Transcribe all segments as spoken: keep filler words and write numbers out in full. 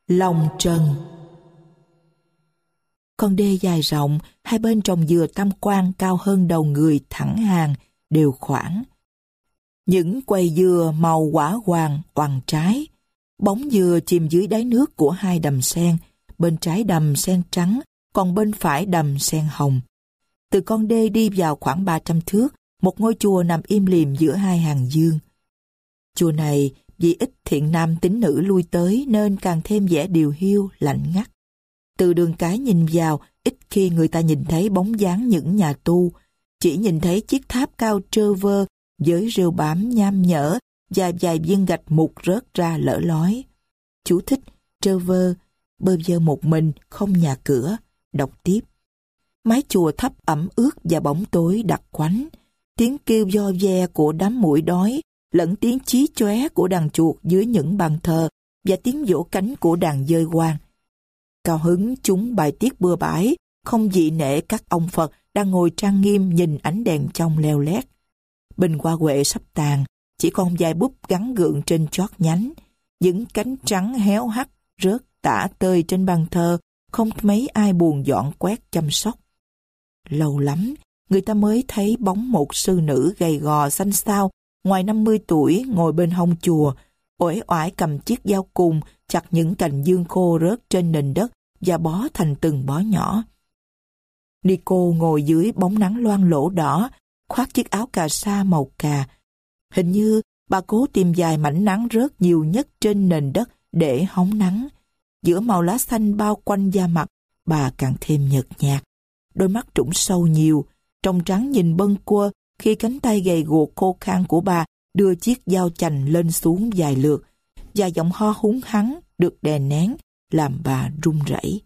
Lòng Trần. Con đê dài rộng, hai bên trồng dừa tam quan cao hơn đầu người thẳng hàng, đều khoảng. Những quầy dừa màu quả hoàng oằn trái. Bóng dừa chìm dưới đáy nước của hai đầm sen, bên trái đầm sen trắng, còn bên phải đầm sen hồng. Từ con đê đi vào khoảng ba trăm thước, một ngôi chùa nằm im lìm giữa hai hàng dương. Chùa này vì ít thiện nam tín nữ lui tới nên càng thêm vẻ điều hiu, lạnh ngắt. Từ đường cái nhìn vào, ít khi người ta nhìn thấy bóng dáng những nhà tu, chỉ nhìn thấy chiếc tháp cao trơ vơ với rêu bám nham nhở và vài viên gạch mục rớt ra lở lói. Chú thích: trơ vơ, bơ vơ một mình, không nhà cửa. Đọc tiếp. Mái chùa thấp ẩm ướt và bóng tối đặc quánh. Tiếng kêu vo ve của đám muỗi đói lẫn tiếng chí chóe của đàn chuột dưới những bàn thờ và tiếng vỗ cánh của đàn dơi quan. Cao hứng chúng bài tiết bừa bãi, không dị nể các ông Phật đang ngồi trang nghiêm nhìn ánh đèn trong leo lét. Bình hoa huệ sắp tàn, chỉ còn vài búp gắn gượng trên chót nhánh. Những cánh trắng héo hắt rớt tả tơi trên bàn thờ, không mấy ai buồn dọn quét chăm sóc. Lâu lắm, người ta mới thấy bóng một sư nữ gầy gò xanh xao, ngoài năm mươi tuổi, ngồi bên hông chùa, uể oải cầm chiếc dao cùng chặt những cành dương khô rớt trên nền đất và bó thành từng bó nhỏ. Nico ngồi dưới bóng nắng loang lỗ đỏ, khoác chiếc áo cà sa màu cà. Hình như bà cố tìm vài mảnh nắng rớt nhiều nhất trên nền đất để hóng nắng. Giữa màu lá xanh bao quanh da mặt, bà càng thêm nhợt nhạt. Đôi mắt trũng sâu nhiều, tròng trắng nhìn bâng quơ khi cánh tay gầy guộc khô khan của bà đưa chiếc dao chành lên xuống vài lượt, và giọng ho húng hắng được đè nén làm bà run rẩy.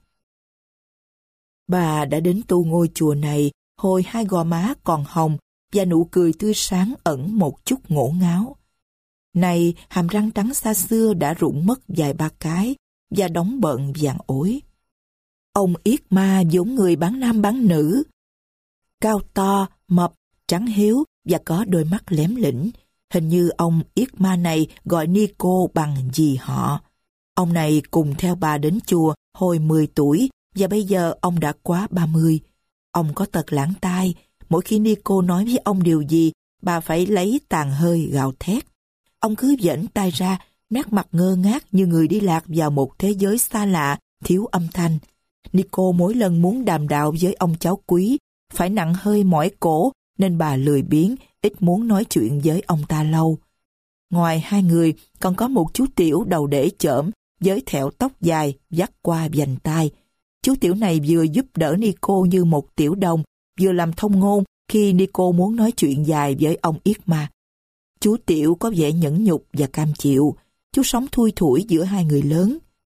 Bà đã đến tu ngôi chùa này hồi hai gò má còn hồng và nụ cười tươi sáng ẩn một chút ngổ ngáo. Này hàm răng trắng xa xưa đã rụng mất vài ba cái và đóng bợn vàng ối. Ông Yết Ma giống người bán nam bán nữ, cao to, mập, trắng hiếu và có đôi mắt lém lĩnh. Hình như ông Yết Ma này gọi Nico bằng dì họ. Ông này cùng theo bà đến chùa hồi mười tuổi và bây giờ ông đã quá ba mươi. Ông có tật lãng tai, mỗi khi Nico nói với ông điều gì, bà phải lấy tàn hơi gào thét. Ông cứ giãnh tay ra, nét mặt ngơ ngác như người đi lạc vào một thế giới xa lạ, thiếu âm thanh. Nico mỗi lần muốn đàm đạo với ông cháu quý, phải nặng hơi mỏi cổ, nên bà lười biếng, ít muốn nói chuyện với ông ta lâu. Ngoài hai người, còn có một chú Tiểu đầu để chởm, với thẹo tóc dài, vắt qua vành tai. Chú Tiểu này vừa giúp đỡ Nico như một tiểu đồng, vừa làm thông ngôn khi Nico muốn nói chuyện dài với ông Yết Ma. Chú Tiểu có vẻ nhẫn nhục và cam chịu. Chú sống thui thủi giữa hai người lớn.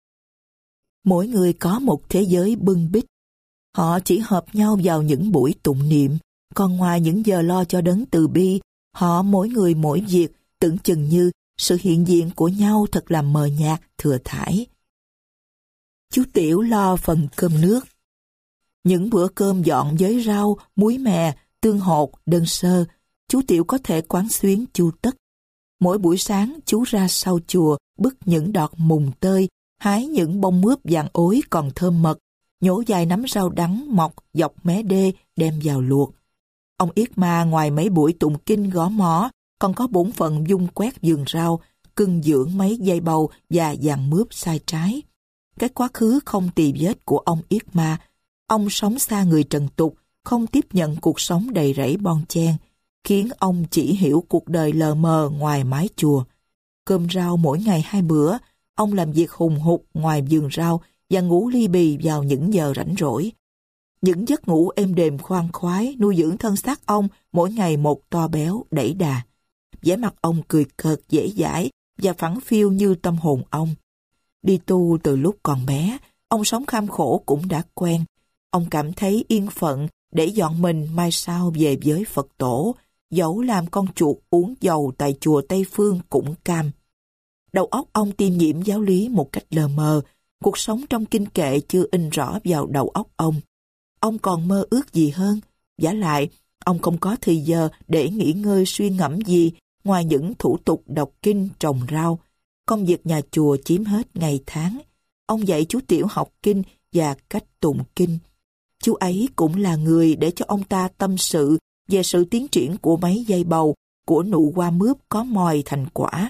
Mỗi người có một thế giới bưng bít. Họ chỉ hợp nhau vào những buổi tụng niệm, còn ngoài những giờ lo cho đấng từ bi, họ mỗi người mỗi việc, tưởng chừng như sự hiện diện của nhau thật là mờ nhạt, thừa thãi. Chú Tiểu lo phần cơm nước. Những bữa cơm dọn với rau, muối mè, tương hột, đơn sơ, chú Tiểu có thể quán xuyến chu tất. Mỗi buổi sáng chú ra sau chùa bứt những đọt mùng tơi, hái những bông mướp vàng ối còn thơm mật, nhổ vài nắm rau đắng mọc dọc mé đê đem vào luộc. Ông Yết Ma ngoài mấy buổi tụng kinh gõ mõ, còn có bổn phận dung quét vườn rau, cưng dưỡng mấy dây bầu và dàn mướp sai trái. Cái quá khứ không tì vết của ông Yết Ma, ông sống xa người trần tục, không tiếp nhận cuộc sống đầy rẫy bon chen, khiến ông chỉ hiểu cuộc đời lờ mờ ngoài mái chùa. Cơm rau mỗi ngày hai bữa, ông làm việc hùng hục ngoài vườn rau và ngủ li bì vào những giờ rảnh rỗi. Những giấc ngủ êm đềm khoan khoái nuôi dưỡng thân xác ông mỗi ngày một to béo đẩy đà. Vẻ mặt ông cười cợt dễ dãi và phẳng phiu như tâm hồn ông. Đi tu từ lúc còn bé, ông sống kham khổ cũng đã quen. Ông cảm thấy yên phận để dọn mình mai sau về với Phật tổ, dẫu làm con chuột uống dầu tại chùa Tây Phương cũng cam. Đầu óc ông tiêm nhiễm giáo lý một cách lờ mờ, cuộc sống trong kinh kệ chưa in rõ vào đầu óc ông. Ông còn mơ ước gì hơn? Vả lại, ông không có thời giờ để nghỉ ngơi suy ngẫm gì ngoài những thủ tục đọc kinh trồng rau. Công việc nhà chùa chiếm hết ngày tháng. ông dạy chú Tiểu học kinh và cách tụng kinh. Chú ấy cũng là người để cho ông ta tâm sự về sự tiến triển của mấy dây bầu, của nụ hoa mướp có mòi thành quả.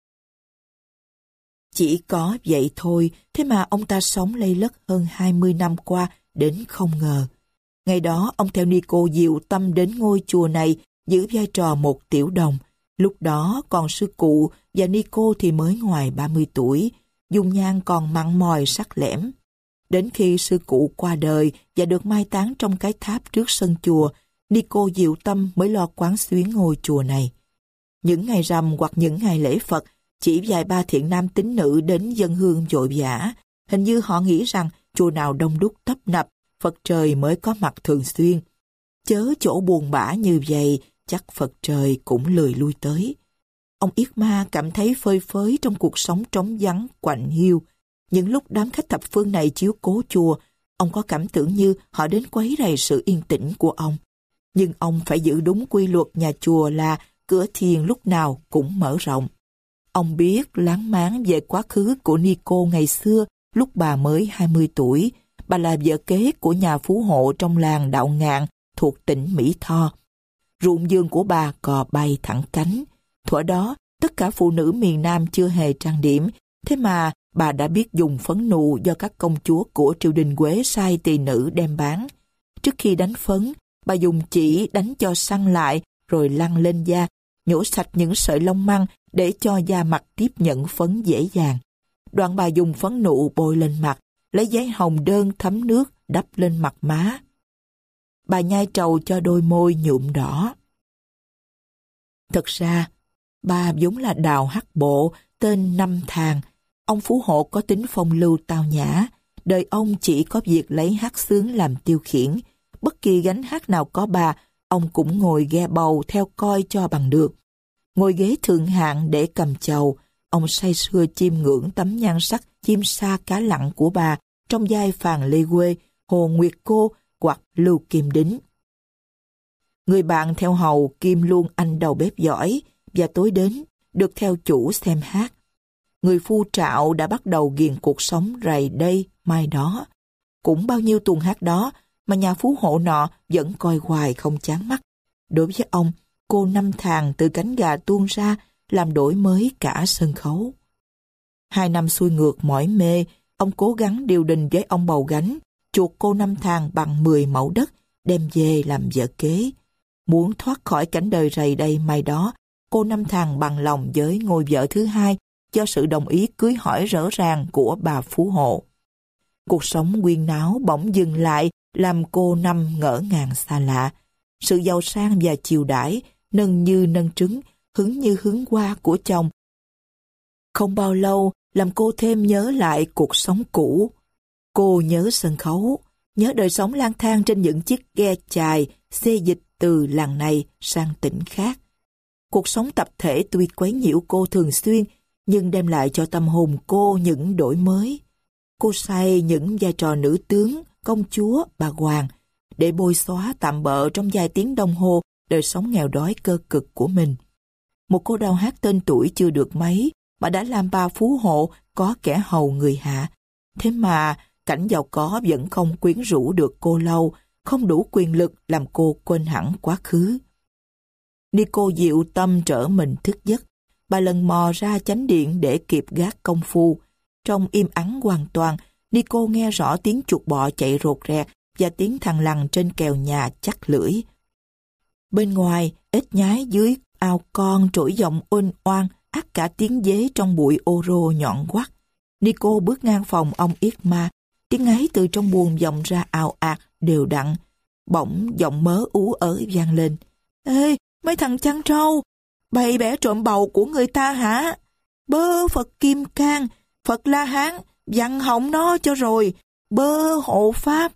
Chỉ có vậy thôi, thế mà ông ta sống lây lất hơn hai mươi năm qua đến không ngờ. Ngày đó, ông theo Nico Diệu Tâm đến ngôi chùa này giữ vai trò một tiểu đồng. Lúc đó còn sư cụ và Nico thì mới ngoài ba mươi tuổi, dung nhan còn mặn mòi sắc lẻm. Đến khi sư cụ qua đời và được mai táng trong cái tháp trước sân chùa, Nico Diệu Tâm mới lo quán xuyến ngôi chùa này. Những ngày rằm hoặc những ngày lễ Phật, chỉ vài ba thiện nam tín nữ đến dâng hương vội vã. Hình như họ nghĩ rằng chùa nào đông đúc tấp nập, Phật trời mới có mặt thường xuyên. Chớ chỗ buồn bã như vậy, chắc Phật trời cũng lười lui tới. Ông Yết Ma cảm thấy phơi phới trong cuộc sống trống vắng, quạnh hiu. Những lúc đám khách thập phương này chiếu cố chùa, ông có cảm tưởng như họ đến quấy rầy sự yên tĩnh của ông. Nhưng ông phải giữ đúng quy luật nhà chùa là cửa thiền lúc nào cũng mở rộng. Ông biết láng máng về quá khứ của Nico ngày xưa lúc bà mới hai mươi tuổi. Bà là vợ kế của nhà phú hộ trong làng Đạo Ngạn thuộc tỉnh Mỹ Tho. Ruộng vườn của bà cò bay thẳng cánh. Thuở đó, tất cả phụ nữ miền Nam chưa hề trang điểm, thế mà bà đã biết dùng phấn nụ do các công chúa của triều đình Quế sai tỳ nữ đem bán. Trước khi đánh phấn, bà dùng chỉ đánh cho săn lại rồi lăn lên da, nhổ sạch những sợi lông măng để cho da mặt tiếp nhận phấn dễ dàng. Đoạn bà dùng phấn nụ bôi lên mặt, lấy giấy hồng đơn thấm nước đắp lên mặt má. Bà nhai trầu cho đôi môi nhuộm đỏ. Thật ra, bà vốn là đào hắc bộ, tên Năm Thàng. Ông phú hộ có tính phong lưu tao nhã. Đời ông chỉ có việc lấy hát xướng làm tiêu khiển. Bất kỳ gánh hát nào có bà, ông cũng ngồi ghe bầu theo coi cho bằng được. Ngồi ghế thượng hạng để cầm chầu, ông say sưa chiêm ngưỡng tấm nhan sắc chim sa cá lặng của bà trong vai Phàn Lê Quê, Hồ Nguyệt Cô hoặc Lưu Kim Đính. Người bạn theo hầu kim luôn anh đầu bếp giỏi và tối đến được theo chủ xem hát. Người phu trạo đã bắt đầu ghiền cuộc sống rày đây mai đó. Cũng bao nhiêu tuần hát đó mà nhà phú hộ nọ vẫn coi hoài không chán mắt. Đối với ông, cô Năm Thàng từ cánh gà tuôn ra làm đổi mới cả sân khấu. Hai năm xuôi ngược mỏi mê, ông cố gắng điều đình với ông bầu gánh, chuộc cô Năm Thàng bằng mười mẫu đất, đem về làm vợ kế. Muốn thoát khỏi cảnh đời rầy đây mai đó, cô Năm Thàng bằng lòng với ngôi vợ thứ hai do sự đồng ý cưới hỏi rõ ràng của bà phú hộ. Cuộc sống quyên náo bỗng dừng lại làm cô Năm ngỡ ngàng xa lạ. Sự giàu sang và chiều đãi, nâng như nâng trứng, hứng như hứng hoa của chồng. Không bao lâu làm cô thêm nhớ lại cuộc sống cũ. Cô nhớ sân khấu, nhớ đời sống lang thang trên những chiếc ghe chài, xê dịch từ làng này sang tỉnh khác. Cuộc sống tập thể tuy quấy nhiễu cô thường xuyên, nhưng đem lại cho tâm hồn cô những đổi mới. Cô say những vai trò nữ tướng, công chúa, bà hoàng, để bôi xóa tạm bợ trong vài tiếng đồng hồ đời sống nghèo đói cơ cực của mình. Một cô đào hát tên tuổi chưa được mấy, mà đã làm bà phú hộ có kẻ hầu người hạ. Thế mà cảnh giàu có vẫn không quyến rũ được cô lâu, không đủ quyền lực làm cô quên hẳn quá khứ. Nico Diệu Tâm trở mình thức giấc. Bà lần mò ra chánh điện để kịp gác công phu. Trong im ắng hoàn toàn, Nico nghe rõ tiếng chuột bọ chạy rột rẹt và tiếng thằn lằn trên kèo nhà chắc lưỡi. Bên ngoài, ếch nhái dưới ao con trỗi giọng oanh oan, ắt cả tiếng dế trong bụi ô rô nhọn quắt. Nico bước ngang phòng ông Yết Ma, tiếng ấy từ trong buồng vọng ra ào ạt, đều đặn. Bỗng giọng mớ ú ớ vang lên. Ê, mấy thằng chăn trâu, bày bẻ trộm bầu của người ta hả? Bơ Phật Kim Cang, Phật La Hán, dặn họng nó cho rồi, bơ hộ pháp.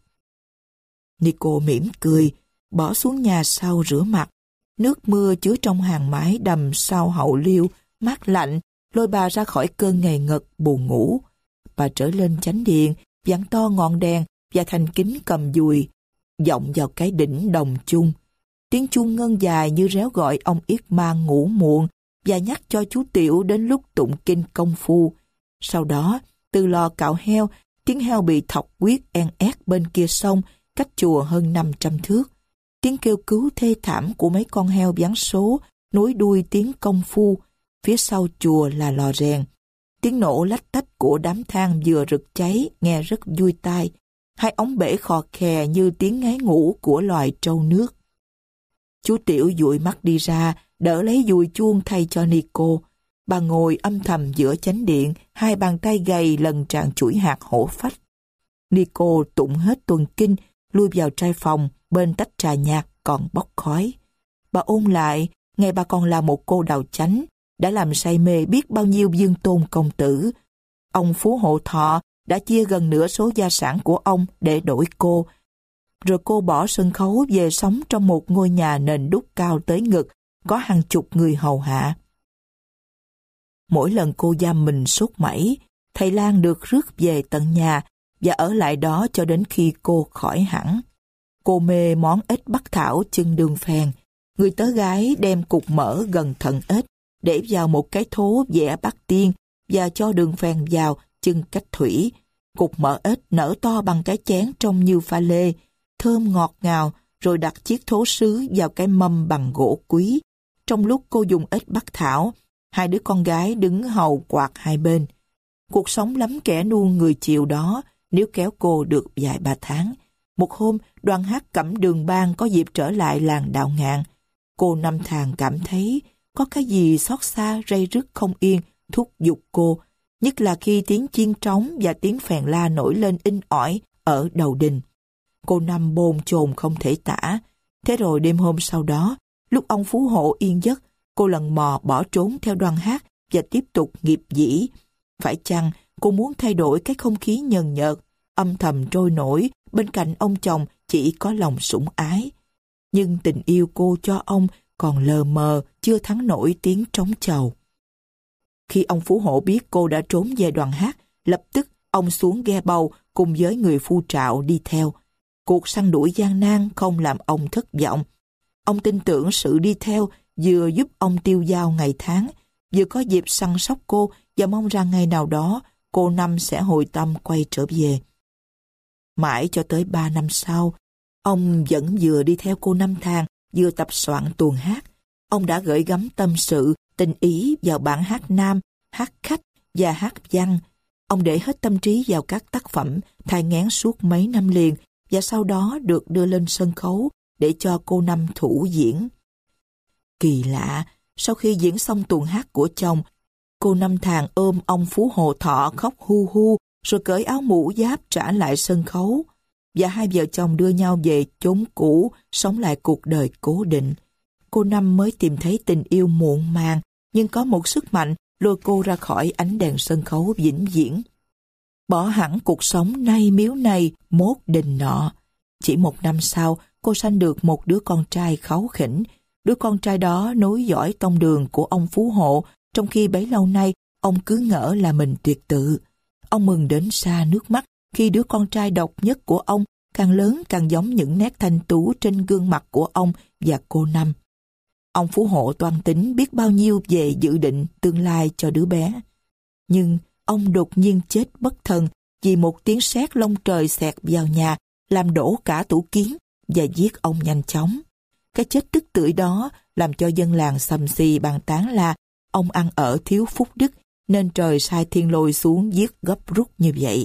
Nico mỉm cười, bỏ xuống nhà sau rửa mặt. Nước mưa chứa trong hàng mái đầm sau hậu liêu, mát lạnh, lôi bà ra khỏi cơn ngày ngật buồn ngủ. Bà trở lên chánh điện, vặn to ngọn đèn và thành kính cầm dùi, vọng vào cái đỉnh đồng chung. Tiếng chuông ngân dài như réo gọi ông Yết Ma ngủ muộn và nhắc cho chú Tiểu đến lúc tụng kinh công phu. Sau đó, Từ lò cạo heo, tiếng heo bị thọc huyết en ét bên kia sông, cách chùa hơn năm trăm thước. Tiếng kêu cứu thê thảm của mấy con heo vắng số, nối đuôi tiếng công phu. Phía sau chùa là lò rèn. Tiếng nổ lách tách của đám than vừa rực cháy nghe rất vui tai. Hai ống bể khò khè như tiếng ngáy ngủ của loài trâu nước. Chú Tiểu dụi mắt đi ra, đỡ lấy dùi chuông thay cho Nico. Bà ngồi âm thầm giữa chánh điện, hai bàn tay gầy lần tràn chuỗi hạt hổ phách. Nico tụng hết tuần kinh, lui vào trai phòng, bên tách trà nhạt còn bốc khói. Bà ôn lại, ngày bà còn là một cô đào chánh, đã làm say mê biết bao nhiêu dương tôn công tử. Ông Phú Hộ Thọ đã chia gần nửa số gia sản của ông để đổi cô. Rồi cô bỏ sân khấu về sống trong một ngôi nhà nền đúc cao tới ngực, có hàng chục người hầu hạ. Mỗi lần cô giam mình sốt mẩy, thầy Lang được rước về tận nhà và ở lại đó cho đến khi cô khỏi hẳn. Cô mê món ếch bắc thảo chưng đường phèn. Người tớ gái đem cục mỡ gần thận ếch, để vào một cái thố vẽ bát tiên và cho đường phèn vào chưng cách thủy. Cục mỡ ếch nở to bằng cái chén trông như pha lê, thơm ngọt ngào, rồi đặt chiếc thố sứ vào cái mâm bằng gỗ quý. Trong lúc cô dùng ếch bắc thảo, hai đứa con gái đứng hầu quạt hai bên. Cuộc sống lắm kẻ nuông người chiều đó, nếu kéo cô được vài ba tháng. Một hôm, đoàn hát Cẩm Đường Bang có dịp trở lại làng Đạo Ngạn. Cô Năm Thàng cảm thấy có cái gì xót xa ray rứt không yên, thúc giục cô, nhất là khi tiếng chiên trống và tiếng phèn la nổi lên inh ỏi ở đầu đình. Cô Năm bồn chồn không thể tả. Thế rồi đêm hôm sau đó, lúc ông Phú Hộ yên giấc, cô lần mò bỏ trốn theo đoàn hát và tiếp tục nghiệp dĩ. Phải chăng cô muốn thay đổi cái không khí nhờn nhợt, âm thầm trôi nổi bên cạnh ông chồng chỉ có lòng sủng ái? Nhưng tình yêu cô cho ông còn lờ mờ, chưa thắng nổi tiếng trống chầu. Khi ông Phú Hộ biết cô đã trốn về đoàn hát, lập tức ông xuống ghe bầu cùng với người phu trạo đi theo. Cuộc săn đuổi gian nan không làm ông thất vọng. Ông tin tưởng sự đi theo vừa giúp ông tiêu dao ngày tháng, vừa có dịp săn sóc cô và mong rằng ngày nào đó cô Năm sẽ hồi tâm quay trở về. Mãi cho tới ba năm sau, ông vẫn vừa đi theo cô Năm Thàng, vừa tập soạn tuồng hát. Ông đã gửi gắm tâm sự, tình ý vào bản hát nam, hát khách và hát văn. Ông để hết tâm trí vào các tác phẩm thai nghén suốt mấy năm liền và sau đó được đưa lên sân khấu để cho cô Năm thủ diễn. Kỳ lạ, sau khi diễn xong tuồng hát của chồng, cô Năm Thàng ôm ông Phú Hộ Thọ khóc hu hu rồi cởi áo mũ giáp trả lại sân khấu. Và hai vợ chồng đưa nhau về chốn cũ, sống lại cuộc đời cố định. Cô Năm mới tìm thấy tình yêu muộn màng, nhưng có một sức mạnh lôi cô ra khỏi ánh đèn sân khấu vĩnh viễn. Bỏ hẳn cuộc sống nay miếu này, mốt đình nọ. Chỉ một năm sau, cô sanh được một đứa con trai kháu khỉnh. Đứa con trai đó nối dõi tông đường của ông Phú Hộ, trong khi bấy lâu nay ông cứ ngỡ là mình tuyệt tự. Ông mừng đến xa nước mắt khi đứa con trai độc nhất của ông càng lớn càng giống những nét thanh tú trên gương mặt của ông và cô Năm. Ông Phú Hộ toan tính biết bao nhiêu về dự định tương lai cho đứa bé. Nhưng ông đột nhiên chết bất thần vì một tiếng sét lông trời xẹt vào nhà, làm đổ cả tủ kiến và giết ông nhanh chóng. Cái chết tức tưởi đó làm cho dân làng xầm xì bàn tán là ông ăn ở thiếu phúc đức nên trời sai thiên lôi xuống giết gấp rút như vậy.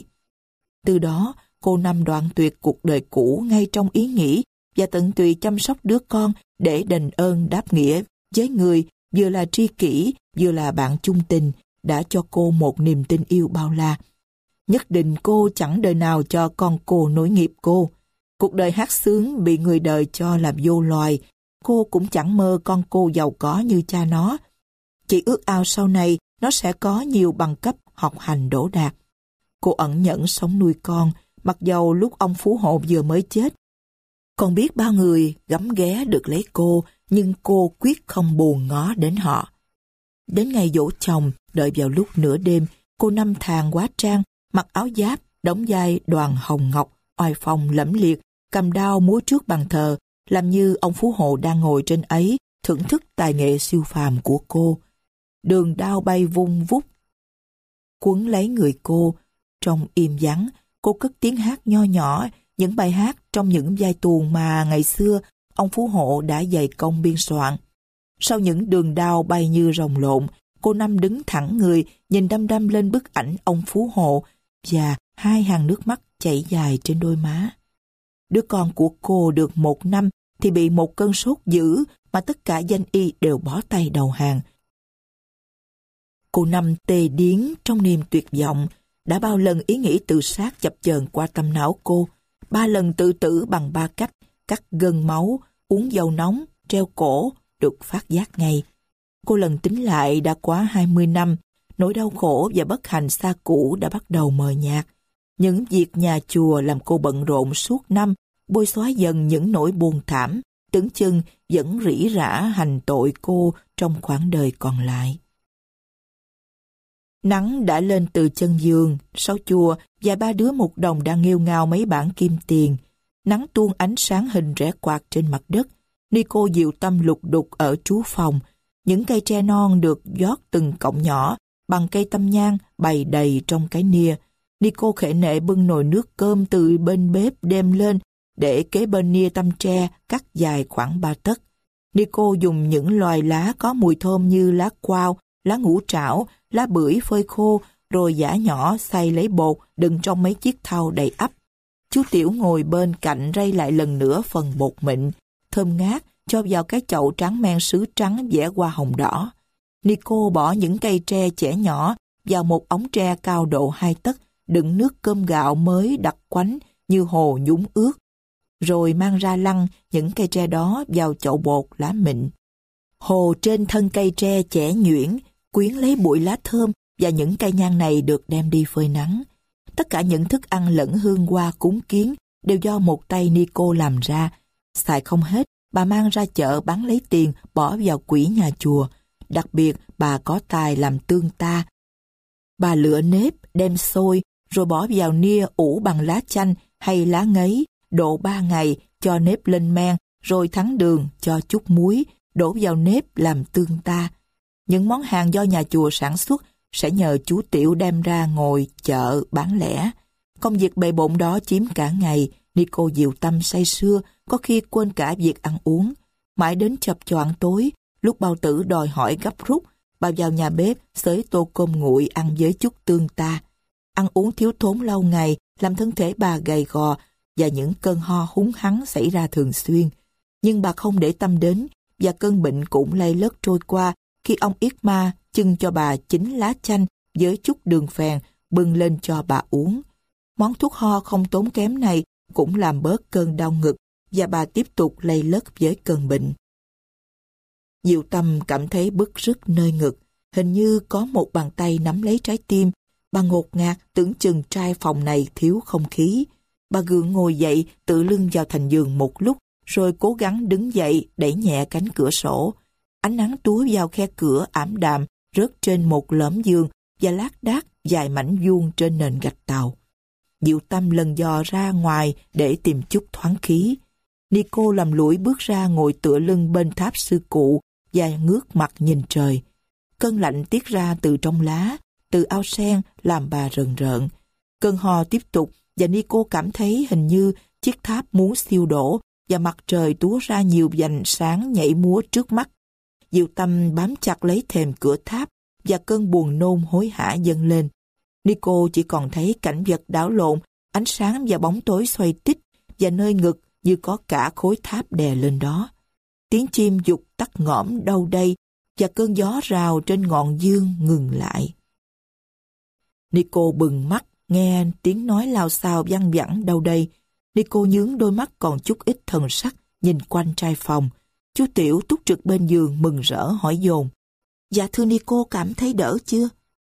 Từ đó, cô Năm đoạn tuyệt cuộc đời cũ ngay trong ý nghĩ và tận tụy chăm sóc đứa con để đền ơn đáp nghĩa với người vừa là tri kỷ vừa là bạn chung tình đã cho cô một niềm tin yêu bao la. Nhất định cô chẳng đời nào cho con cô nối nghiệp cô. Cuộc đời hát sướng bị người đời cho là vô loài. Cô cũng chẳng mơ con cô giàu có như cha nó. Chỉ ước ao sau này nó sẽ có nhiều bằng cấp học hành đỗ đạt. Cô ẩn nhẫn sống nuôi con, mặc dầu lúc ông Phú Hộ vừa mới chết. Còn biết bao người gắm ghé được lấy cô, nhưng cô quyết không buồn ngó đến họ. Đến ngày giỗ chồng, đợi vào lúc nửa đêm, cô Năm Thàng hóa trang, mặc áo giáp, đóng vai Đoàn Hồng Ngọc, oai phong lẫm liệt, cầm đao múa trước bàn thờ, làm như ông Phú Hộ đang ngồi trên ấy, thưởng thức tài nghệ siêu phàm của cô. Đường đao bay vung vút, quấn lấy người cô, Trong im vắng, cô cất tiếng hát nho nhỏ, những bài hát trong những vai tuồng mà ngày xưa ông Phú Hộ đã dày công biên soạn. Sau những đường đao bay như rồng lộn, cô Năm đứng thẳng người, nhìn đăm đăm lên bức ảnh ông Phú Hộ và hai hàng nước mắt chảy dài trên đôi má. Đứa con của cô được một năm thì bị một cơn sốt dữ mà tất cả danh y đều bó tay đầu hàng. Cô Năm tê điếng trong niềm tuyệt vọng. Đã bao lần ý nghĩ tự sát chập chờn qua tâm não cô, ba lần tự tử bằng ba cách: cắt gân máu, uống dầu nóng, treo cổ, được phát giác ngay. Cô lần tính lại đã quá hai mươi năm, nỗi đau khổ và bất hạnh xa cũ đã bắt đầu mờ nhạt. Những việc nhà chùa làm cô bận rộn suốt năm, bôi xóa dần những nỗi buồn thảm, tưởng chừng vẫn rỉ rả hành tội cô trong khoảng đời còn lại. Nắng đã lên từ chân giường, sau chùa, vài ba đứa một đồng đang nghêu ngao mấy bảng kim tiền. Nắng tuôn ánh sáng hình rẽ quạt trên mặt đất. Nico dịu tâm lục đục ở trú phòng. Những cây tre non được giót từng cọng nhỏ bằng cây tâm nhang bày đầy trong cái nia. Nico khệ nệ bưng nồi nước cơm từ bên bếp đem lên để kế bên nia tăm tre cắt dài khoảng ba tấc. Nico dùng những loài lá có mùi thơm như lá quao, lá ngũ trảo, lá bưởi phơi khô, rồi giã nhỏ xay lấy bột đựng trong mấy chiếc thau đầy ắp. Chú Tiểu ngồi bên cạnh rây lại lần nữa phần bột mịn, thơm ngát, cho vào cái chậu tráng men sứ trắng vẽ hoa hồng đỏ. Nico bỏ những cây tre chẻ nhỏ vào một ống tre cao độ hai tấc, đựng nước cơm gạo mới đặc quánh như hồ nhúng ướt, rồi mang ra lăn những cây tre đó vào chậu bột lá mịn. Hồ trên thân cây tre chẻ nhuyễn, quyến lấy bụi lá thơm và những cây nhang này được đem đi phơi nắng. Tất cả những thức ăn lẫn hương hoa cúng kiến đều do một tay Nico làm ra. Xài không hết, bà mang ra chợ bán lấy tiền bỏ vào quỹ nhà chùa. Đặc biệt, bà có tài làm tương ta. Bà lựa nếp, đem xôi, rồi bỏ vào nia ủ bằng lá chanh hay lá ngấy, độ ba ngày, cho nếp lên men, rồi thắng đường, cho chút muối, đổ vào nếp làm tương ta. Những món hàng do nhà chùa sản xuất sẽ nhờ chú Tiểu đem ra ngồi chợ bán lẻ. Công việc bề bộn đó chiếm cả ngày, Nico dịu tâm say sưa, có khi quên cả việc ăn uống. Mãi đến chập choạng tối, lúc bao tử đòi hỏi gấp rút, bà vào nhà bếp xới tô cơm nguội ăn với chút tương ta. Ăn uống thiếu thốn lâu ngày làm thân thể bà gầy gò và những cơn ho húng hắng xảy ra thường xuyên. Nhưng bà không để tâm đến và cơn bệnh cũng lây lất trôi qua khi ông Yết Ma chưng cho bà chín lá chanh với chút đường phèn bưng lên cho bà uống. Món thuốc ho không tốn kém này cũng làm bớt cơn đau ngực và bà tiếp tục lây lất với cơn bệnh. Diệu Tâm cảm thấy bứt rứt nơi ngực, hình như có một bàn tay nắm lấy trái tim. Bà ngột ngạt tưởng chừng trai phòng này thiếu không khí. Bà gượng ngồi dậy tựa lưng vào thành giường một lúc rồi cố gắng đứng dậy đẩy nhẹ cánh cửa sổ. Ánh nắng túa vào khe cửa ảm đạm rớt trên một lõm giường và lác đác vài mảnh vuông trên nền gạch tàu. Diệu Tâm lần dò ra ngoài để tìm chút thoáng khí. Nico lầm lũi bước ra ngồi tựa lưng bên tháp sư cụ và ngước mặt nhìn trời. Cơn lạnh tiết ra từ trong lá, từ ao sen làm bà rần rợn. Cơn ho tiếp tục và Nico cảm thấy hình như chiếc tháp muốn siêu đổ và mặt trời túa ra nhiều vành sáng nhảy múa trước mắt. Diệu Tâm bám chặt lấy thềm cửa tháp và cơn buồn nôn hối hả dâng lên. Nico chỉ còn thấy cảnh vật đảo lộn, ánh sáng và bóng tối xoay tít và nơi ngực như có cả khối tháp đè lên đó. Tiếng chim dục tắt ngõm đâu đây và cơn gió rào trên ngọn dương ngừng lại. Nico bừng mắt nghe tiếng nói lao xao văng vẳng đâu đây. Nico nhướng đôi mắt còn chút ít thần sắc nhìn quanh trai phòng. Chú Tiểu túc trực bên giường mừng rỡ hỏi dồn: "Dạ thưa Nico, cảm thấy đỡ chưa?"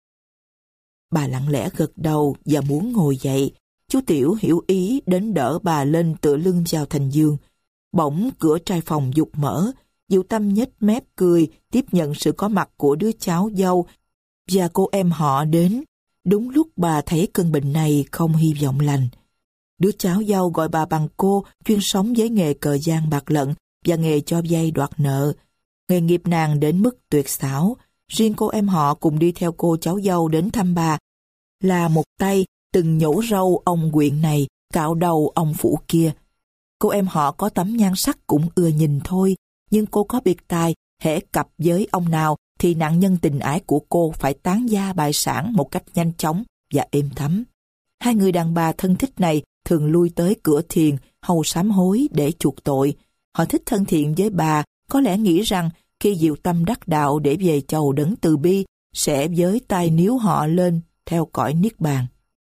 Bà lặng lẽ gật đầu và muốn ngồi dậy. Chú Tiểu hiểu ý đến đỡ bà lên tựa lưng vào thành giường. Bỗng cửa trai phòng giục mở. Diệu Tâm nhếch mép cười tiếp nhận sự có mặt của đứa cháu dâu và cô em họ đến. Đúng lúc bà thấy cơn bệnh này không hy vọng lành. Đứa cháu dâu gọi bà bằng cô, chuyên sống với nghề cờ giang bạc lận và nghề cho vay đoạt nợ. Nghề nghiệp nàng đến mức tuyệt xảo. Riêng cô em họ cùng đi theo cô cháu dâu đến thăm bà là một tay từng nhổ râu ông quyện này, cạo đầu ông phủ kia. Cô em họ có tấm nhan sắc cũng ưa nhìn thôi, nhưng cô có biệt tài, hễ cặp với ông nào thì nạn nhân tình ái của cô phải tán gia bại sản một cách nhanh chóng và êm thấm. Hai người đàn bà thân thích này thường lui tới cửa thiền hầu sám hối để chuộc tội. Họ thích thân thiện với bà, có lẽ nghĩ rằng khi Diệu Tâm đắc đạo để về chầu đấng từ bi sẽ với tay níu họ lên theo cõi niết bàn.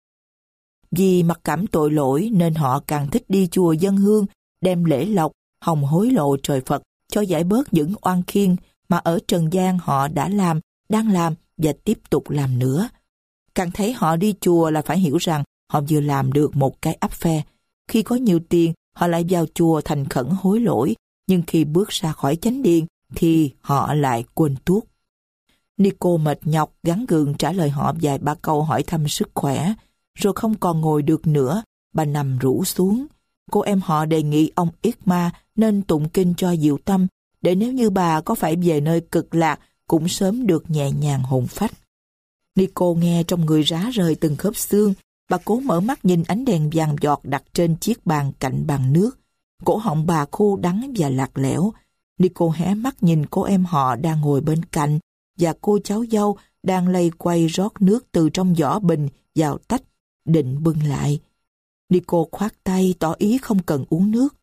Vì mặc cảm tội lỗi nên họ càng thích đi chùa dâng hương, đem lễ lộc, hồng hối lộ trời Phật cho giải bớt những oan khiên mà ở trần gian họ đã làm, đang làm và tiếp tục làm nữa. Càng thấy họ đi chùa là phải hiểu rằng họ vừa làm được một cái ắp phe. Khi có nhiều tiền, họ lại vào chùa thành khẩn hối lỗi, nhưng khi bước ra khỏi chánh điện thì họ lại quên tuốt. Nico mệt nhọc gắng gượng trả lời họ vài ba câu hỏi thăm sức khỏe, rồi không còn ngồi được nữa, bà nằm rũ xuống. Cô em họ đề nghị ông Yết Ma nên tụng kinh cho Diệu Tâm, để nếu như bà có phải về nơi cực lạc cũng sớm được nhẹ nhàng hồn phách. Nico nghe trong người rá rời từng khớp xương, bà cố mở mắt nhìn ánh đèn vàng giọt đặt trên chiếc bàn cạnh bàn nước. Cổ họng bà khô đắng và lạc lẽo. Nico hé mắt nhìn cô em họ đang ngồi bên cạnh và cô cháu dâu đang lay quay rót nước từ trong giỏ bình vào tách, định bưng lại. Nico khoát tay tỏ ý không cần uống nước.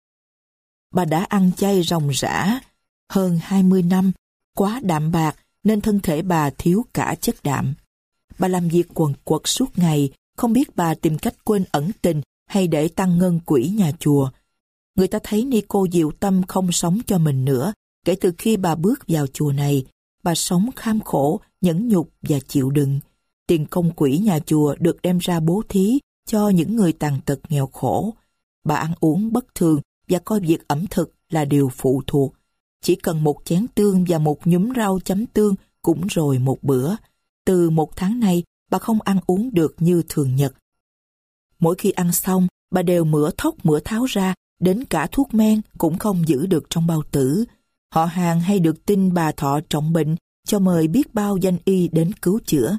Bà đã ăn chay ròng rã hơn hai mươi năm, quá đạm bạc nên thân thể bà thiếu cả chất đạm. Bà làm việc quần quật suốt ngày, không biết bà tìm cách quên ẩn tình hay để tăng ngân quỹ nhà chùa. Người ta thấy Nico Diệu Tâm không sống cho mình nữa. Kể từ khi bà bước vào chùa này, bà sống kham khổ, nhẫn nhục và chịu đựng. Tiền công quỹ nhà chùa được đem ra bố thí cho những người tàn tật nghèo khổ. Bà ăn uống bất thường và coi việc ẩm thực là điều phụ thuộc. Chỉ cần một chén tương và một nhúm rau chấm tương cũng rồi một bữa. Từ một tháng nay, bà không ăn uống được như thường nhật. Mỗi khi ăn xong, bà đều mửa thóc mửa tháo ra, đến cả thuốc men cũng không giữ được trong bao tử. Họ hàng hay được tin bà thọ trọng bệnh, cho mời biết bao danh y đến cứu chữa.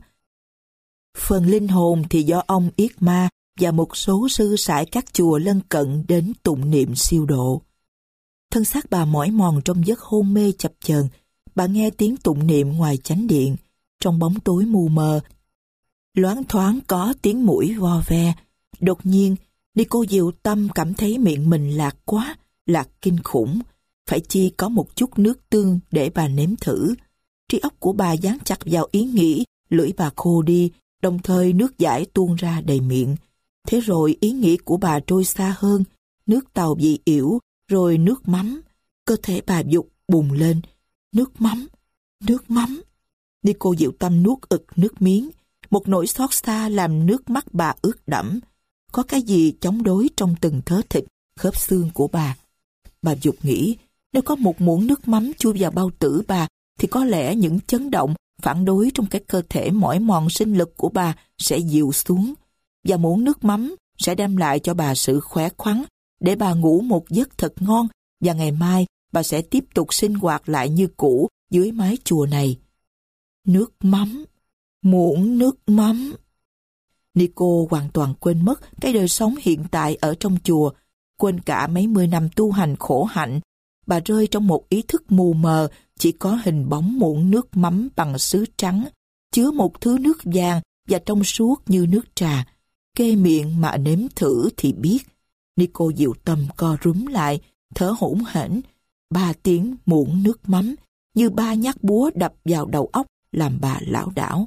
Phần linh hồn thì do ông Yết Ma và một số sư sãi các chùa lân cận đến tụng niệm siêu độ. Thân xác bà mỏi mòn trong giấc hôn mê chập chờn. Bà nghe tiếng tụng niệm ngoài chánh điện. Trong bóng tối mù mờ, loáng thoáng có tiếng mũi vo ve. Đột nhiên, Nico Diệu Tâm cảm thấy miệng mình lạc quá, lạc kinh khủng. Phải chi có một chút nước tương để bà nếm thử. Trí óc của bà dán chặt vào ý nghĩ, lưỡi bà khô đi, đồng thời nước dãi tuôn ra đầy miệng. Thế rồi ý nghĩ của bà trôi xa hơn, nước tàu vị ỉu, rồi nước mắm. Cơ thể bà dục bùng lên. Nước mắm, nước mắm. Nico Diệu Tâm nuốt ực nước miếng. Một nỗi xót xa làm nước mắt bà ướt đẫm. Có cái gì chống đối trong từng thớ thịt, khớp xương của bà. Bà dục nghĩ, nếu có một muỗng nước mắm chui vào bao tử bà, thì có lẽ những chấn động, phản đối trong cái cơ thể mỏi mòn sinh lực của bà sẽ dịu xuống. Và muỗng nước mắm sẽ đem lại cho bà sự khỏe khoắn, để bà ngủ một giấc thật ngon, và ngày mai bà sẽ tiếp tục sinh hoạt lại như cũ dưới mái chùa này. Nước mắm, muỗng nước mắm. Nico hoàn toàn quên mất cái đời sống hiện tại ở trong chùa, quên cả mấy mươi năm tu hành khổ hạnh. Bà rơi trong một ý thức mù mờ, chỉ có hình bóng muỗng nước mắm bằng sứ trắng, chứa một thứ nước vàng và trong suốt như nước trà. Kê miệng mà nếm thử thì biết. Nico Diệu Tâm co rúm lại, thở hổn hển. Ba tiếng muỗng nước mắm, như ba nhát búa đập vào đầu óc, làm bà lảo đảo.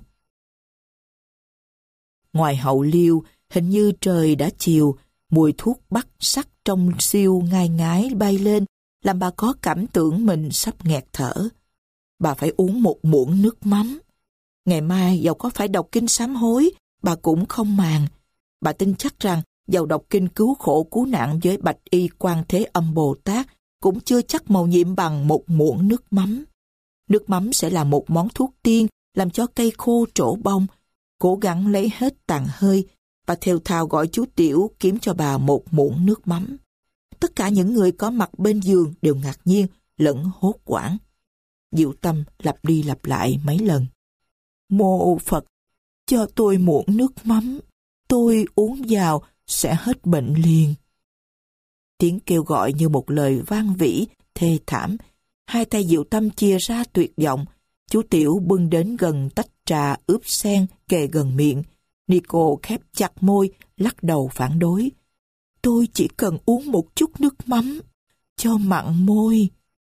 Ngoài hậu liêu, hình như trời đã chiều, mùi thuốc bắc sắc trong siêu ngai ngái bay lên, làm bà có cảm tưởng mình sắp nghẹt thở. Bà phải uống một muỗng nước mắm. Ngày mai dầu có phải đọc kinh sám hối, bà cũng không màng. Bà tin chắc rằng dầu đọc kinh cứu khổ cứu nạn với Bạch Y Quan Thế Âm Bồ Tát cũng chưa chắc mầu nhiệm bằng một muỗng nước mắm. Nước mắm sẽ là một món thuốc tiên làm cho cây khô trổ bông. Cố gắng lấy hết tàn hơi, bà thều thào gọi chú Tiểu kiếm cho bà một muỗng nước mắm. Tất cả những người có mặt bên giường đều ngạc nhiên, lẫn hốt hoảng. Diệu Tâm lặp đi lặp lại mấy lần. Mô Phật, cho tôi muỗng nước mắm. tôi uống vào sẽ hết bệnh liền. Tiếng kêu gọi như một lời vang vĩ, thê thảm. Hai tay Diệu Tâm chia ra tuyệt vọng. Chú Tiểu bưng đến gần tách trà ướp sen kề gần miệng. Nico khép chặt môi, lắc đầu phản đối. Tôi chỉ cần uống một chút nước mắm, cho mặn môi.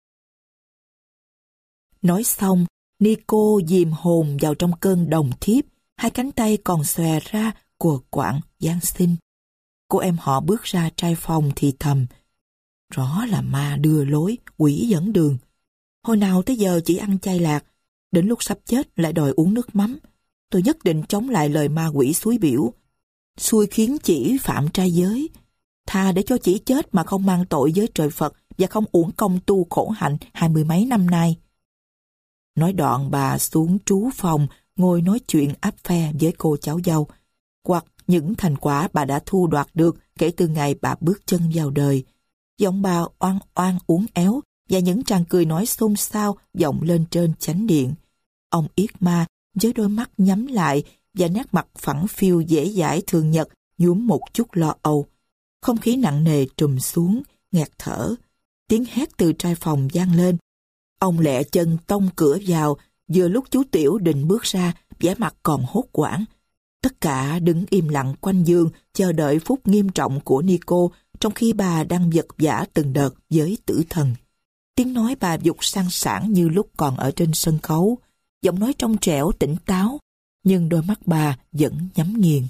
Nói xong, Nico dìm hồn vào trong cơn đồng thiếp, hai cánh tay còn xòe ra của quạng giáng sinh. Cô em họ bước ra trai phòng thì thầm. Rõ là ma đưa lối, quỷ dẫn đường. Hồi nào tới giờ chỉ ăn chay lạc, đến lúc sắp chết lại đòi uống nước mắm. Tôi nhất định chống lại lời ma quỷ xúi biểu. Xui khiến chỉ phạm trai giới. Thà để cho chỉ chết mà không mang tội với trời Phật và không uổng công tu khổ hạnh hai mươi mấy năm nay. Nói đoạn bà xuống trú phòng, ngồi nói chuyện áp phe với cô cháu dâu, hoặc những thành quả bà đã thu đoạt được kể từ ngày bà bước chân vào đời. Giọng bà oan oan uốn éo và những tràng cười nói xôn xao vọng lên trên chánh điện. Ông Yết Ma với đôi mắt nhắm lại và nét mặt phẳng phiu dễ dãi thường nhật nhuốm một chút lo âu. Không khí nặng nề trùm xuống, nghẹt thở. Tiếng hét từ trai phòng vang lên. Ông lẹ chân tông cửa vào, vừa lúc chú Tiểu định bước ra, vẻ mặt còn hốt hoảng. Tất cả đứng im lặng quanh giường, chờ đợi phút nghiêm trọng của Nico, trong khi bà đang vật vã từng đợt với tử thần. Tiếng nói bà dục sang sảng như lúc còn ở trên sân khấu, giọng nói trong trẻo tỉnh táo, nhưng đôi mắt bà vẫn nhắm nghiền.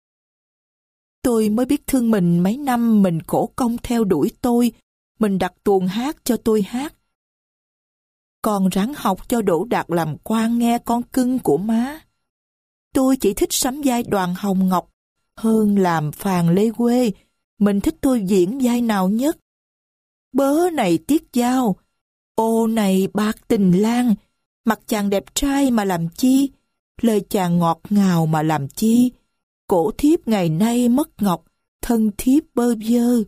Tôi mới biết thương mình mấy năm mình khổ công theo đuổi tôi, mình đặt tuồng hát cho tôi hát. Còn ráng học cho đỗ đạt làm quan nghe con cưng của má. Tôi chỉ thích sắm vai Đoàn Hồng Ngọc hơn làm Phàn Lê Quê. Mình thích tôi diễn vai nào nhất? Bớ này Tiết Giao, ô này Bạc Tình Lan, mặt chàng đẹp trai mà làm chi, lời chàng ngọt ngào mà làm chi, cổ thiếp ngày nay mất ngọc, thân thiếp bơ vơ.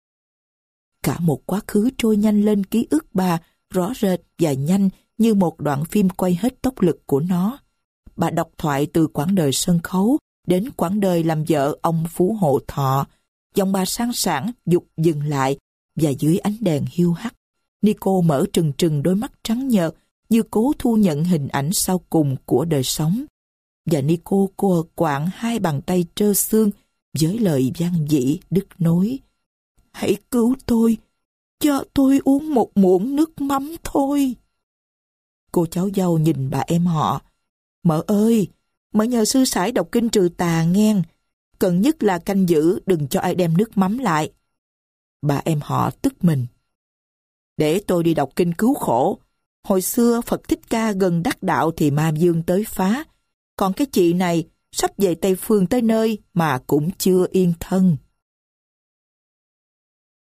Cả một quá khứ trôi nhanh lên ký ức bà, rõ rệt và nhanh như một đoạn phim quay hết tốc lực của nó. Bà đọc thoại từ quãng đời sân khấu đến quãng đời làm vợ ông Phú Hộ Thọ. Giọng bà sang sảng dục dừng lại, và dưới ánh đèn hiu hắt, Nico mở trừng trừng đôi mắt trắng nhợt như cố thu nhận hình ảnh sau cùng của đời sống. Và Nico cô quạng hai bàn tay trơ xương với lời van dĩ đứt nối. Hãy cứu tôi, cho tôi uống một muỗng nước mắm thôi. Cô cháu dâu nhìn bà em họ. Mợ ơi, mợ nhờ sư sãi đọc kinh trừ tà nghe. Cần nhất là canh giữ đừng cho ai đem nước mắm lại. Bà em họ tức mình. Để tôi đi đọc kinh cứu khổ. Hồi xưa Phật Thích Ca gần đắc đạo thì ma dương tới phá. Còn cái chị này sắp về Tây Phương tới nơi mà cũng chưa yên thân.